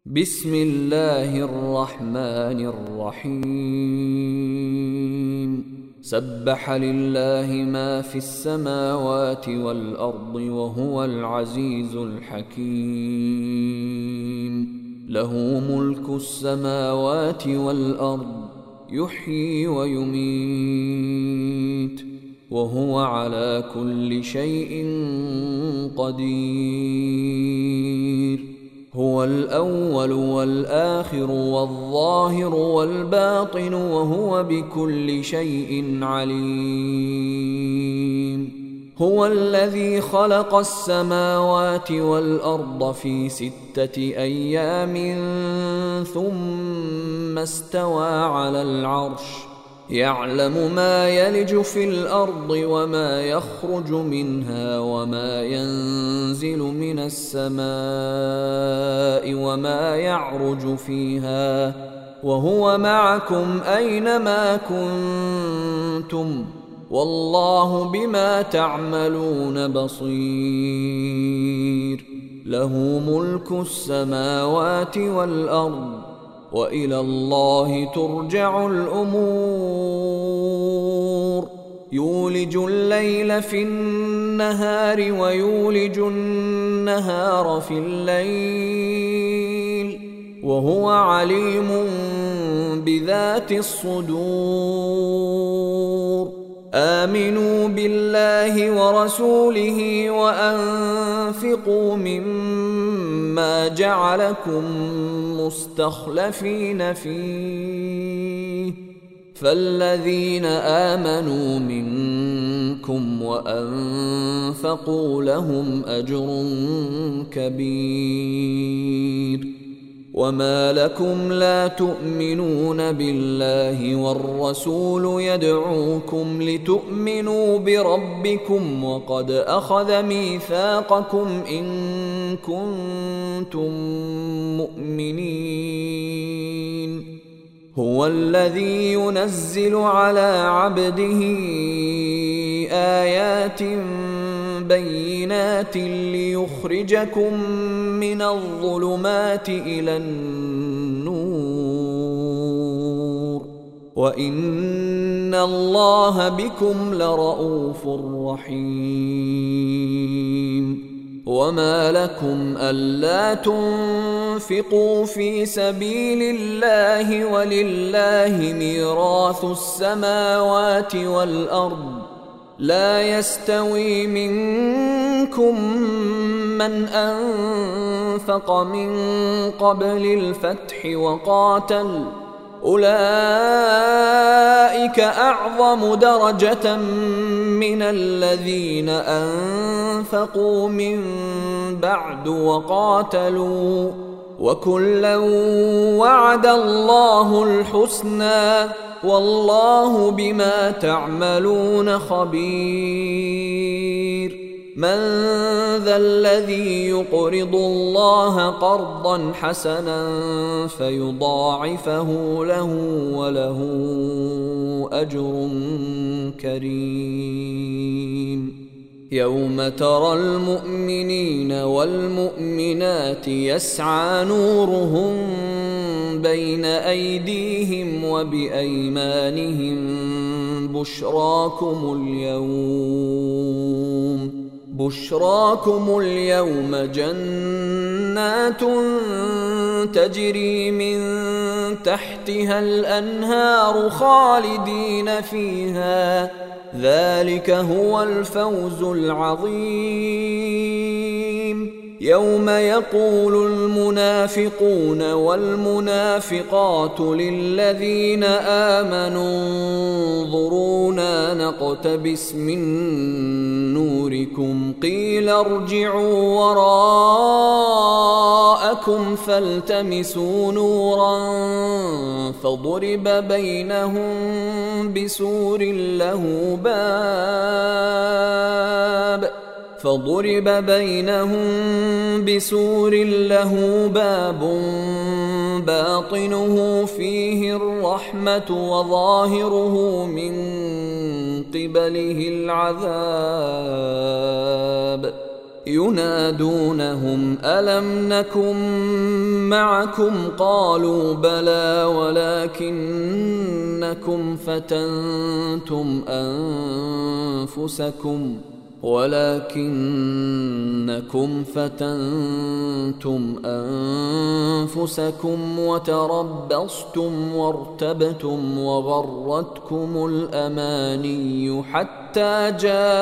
بسم الله الرحمن الرحيم سبح لله ما في السماوات والأرض وهو العزيز الحكيم له ملك السماوات والأرض يحيي ويميت وهو على كل شيء قدير هو الأول والآخر والظاهر والباطن وهو بكل شيء عليم هو الذي خلق السماوات والأرض في 6 أيام ثم استوى على العرش يعلم ما يلج في الأرض وما يخرج منها وما ينزل من السماء وما يعرج فيها وهو معكم أينما كنتم والله بما تعملون بصير له ملك السماوات والأرض وإلى الله ترجع الأمور يولج الليل في النهار ويولج النهار في الليل وهو عليم بذات الصدور آمنوا بالله ورسوله وأنفقوا مما جعلكم مستخلفين فيه فالذين آمنوا منكم وأنفقوا لهم أجر كبير وما لكم لا تؤمنون بالله والرسول يدعوكم لتؤمنوا بربكم وقد أخذ ميثاقكم إن كنتم مؤمنين هو الذي ينزل على عبده آيات بينات ليخرجكم من الظلمات إلى النور وإن الله بكم لرؤوف رحيم وما لكم ألا تنفقوا في سبيل الله ولله ميراث السماوات والأرض لا يستوي منكم من أنفق من قبل الفتح وقاتل أولئك أعظم درجة من الذين أنفقوا من بعد وقاتلوا وكلا وعد الله الحسنى والله بما تعملون خبير من ذا الذي يقرض الله قرضا حسنا فيضاعفه له وله أجر كريم يوم ترى المؤمنين والمؤمنات يسعى نورهم بين أيديهم وبأيمانهم بشراكم اليوم جنات تجري من تحتها الأنهار خالدين فيها ذلك هو الفوز العظيم يوم يقول المنافقون والمنافقات للذين آمنوا انظرونا نقتبس من نوركم قيل ارجعوا وراءكم فالتمسوا نورا فضرب بينهم بسور له باب باطنه فيه الرحمة وظاهره من قبله العذاب ينادونهم ألم نكن معكم قالوا بلى ولكنكم فتنتم أنفسكم وتربصتم وارتبتم وغرتكم الأماني حتى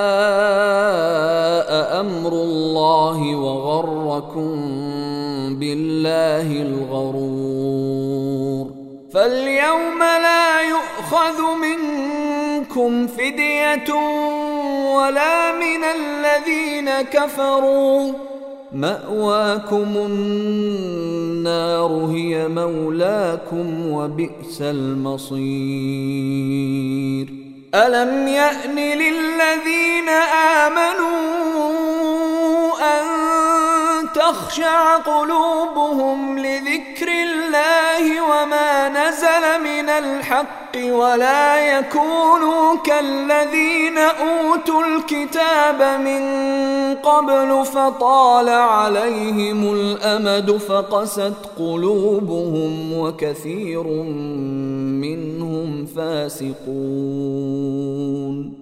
جاء أمر الله وغركم بالله الغرور. فاليوم لا يؤخذ منكم فدية ولا من الذين كفروا، مأواكم النار هي مولاكم وبئس المصير. ألم يأن للذين آمنوا أن تخشع قلوبهم لذكر الله وما نزل من الحق ولا يكونوا كالذين أوتوا الكتاب من قبل فطال عليهم الأمد فقست قلوبهم وكثير منهم فاسقون.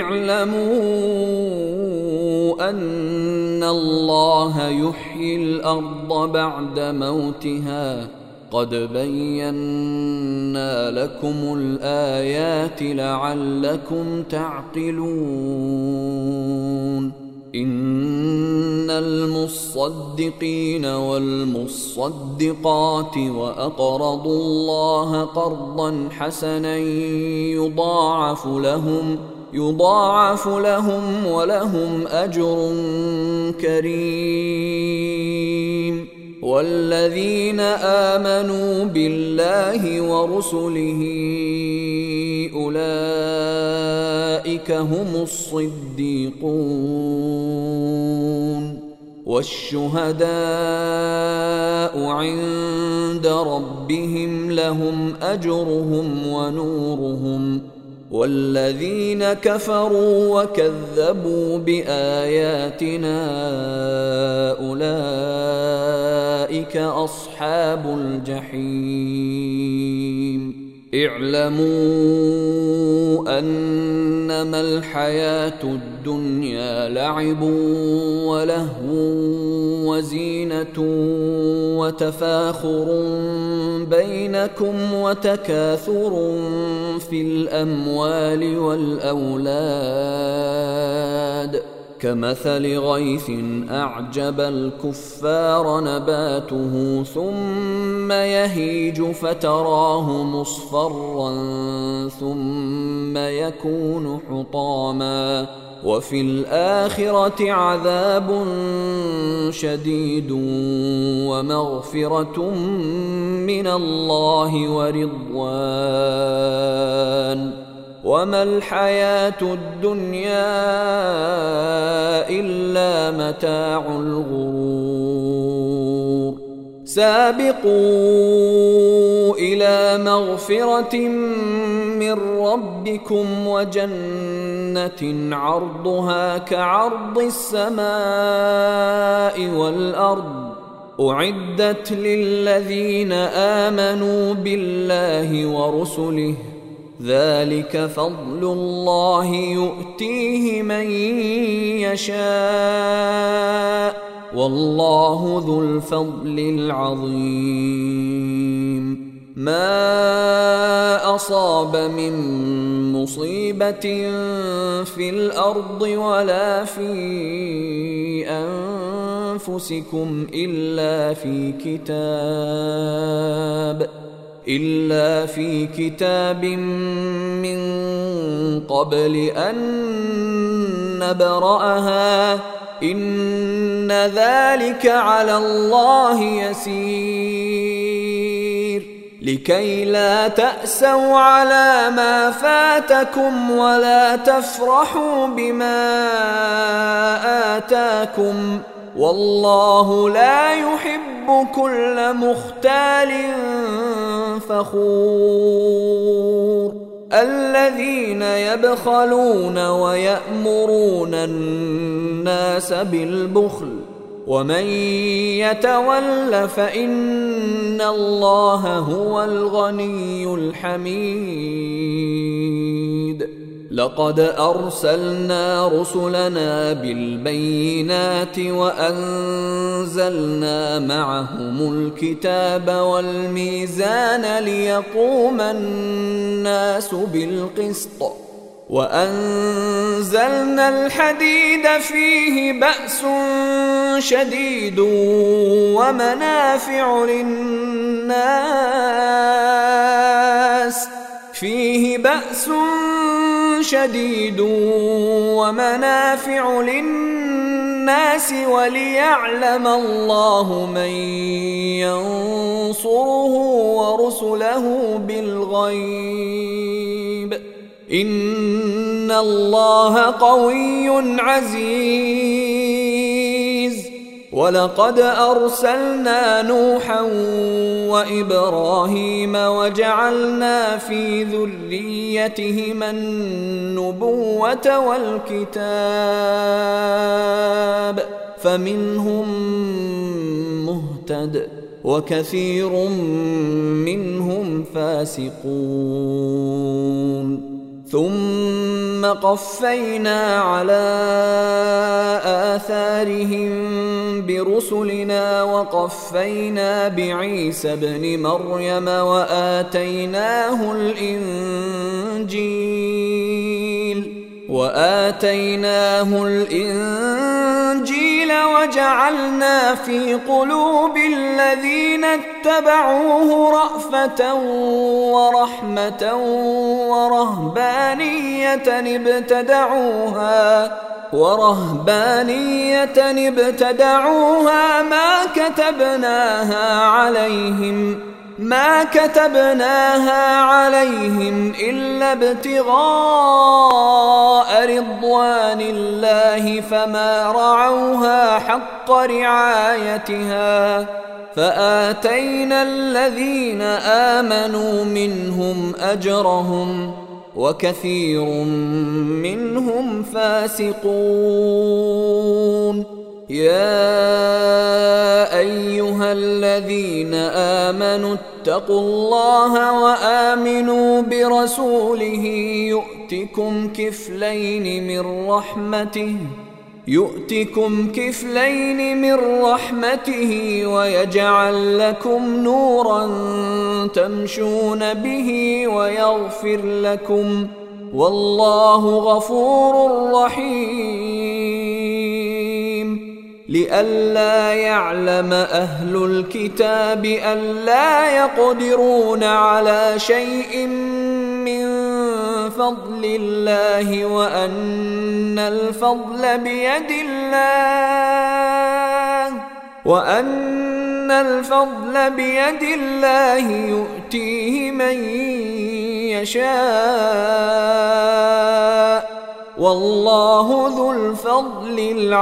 اعلموا أن الله يحيي الأرض بعد موتها قد بينا لكم الآيات لعلكم تعقلون. إن المصدقين والمصدقات وأقرضوا الله قرضا حسنا يضاعف لهم ولهم أجر كريم. والذين آمنوا بالله ورسله أولئك هم الصديقون والشهداء عند ربهم لهم أجرهم ونورهم. والذين كفروا وكذبوا بآياتنا أولئك أصحاب الجحيم. اعلموا أنما الحياة الدنيا لعب ولهو وزينة وتفاخر بينكم وتكاثر في الأموال والأولاد كمثل غيث أعجب الكفار نباته ثم يهيج فتراه مصفرا ثم يكون حطاما وفي الآخرة عذاب شديد ومغفرة من الله ورضوان وما الحياة الدنيا إلا متاع الغرور. سابقوا إلى مغفرة من ربكم وجنة عرضها كعرض السماء والأرض أعدت للذين آمنوا بالله ورسله ذلك فضل الله يؤتيه من يشاء والله ذو الفضل العظيم. ما أصاب من مصيبة في الأرض ولا في أنفسكم إلا في كتاب من قبل أن نبرأها إن ذلك على الله يسير. لكي لا تأسوا على ما فاتكم ولا تفرحوا بما آتاكم والله لا يحب كل مختال فخور. الذين يبخلون ويأمرون الناس بالبخل ومن يتول فإن الله هو الغني الحميد. لقد أرسلنا رسلنا بالبينات وأنزلنا معهم الكتاب والميزان ليقوم الناس بالقسط وأنزلنا الحديد فيه بأس شديد ومنافع للناس وليعلم الله من ينصره ورسله بالغيب إن الله قوي عزيز. ولقد أرسلنا نوحا وإبراهيم وجعلنا في ذريتهما النبوة والكتاب فمنهم مهتد وكثير منهم فاسقون. ثم قفينا على آثارهم برسلنا وقفينا بعيسى ابن مريم وآتيناه الإنجيل وجعلنا في قلوب الذين اتبعوه رأفة ورحمة ورهبانية ابتدعوها ما كتبناها عليهم إلا ابتغاء رضوان الله فما رعوها حق رعايتها فآتينا الذين آمنوا منهم أجرهم وكثير منهم فاسقون. يا أيها الذين آمنوا اتقوا الله وآمنوا برسوله يؤتكم كفلين من رحمته ويجعل لكم نورا تمشون به ويغفر لكم والله غفور رحيم. لئلا يعلم أهل الكتاب ألا يقدرون على شيء من فضل الله وأن الفضل بيد الله يؤتيه من يشاء والله ذو الفضل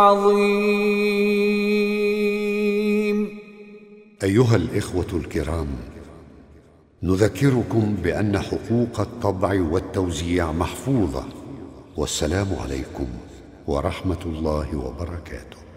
العظيم. أيها الإخوة الكرام، نذكركم بأن حقوق الطبع والتوزيع محفوظة. والسلام عليكم ورحمة الله وبركاته.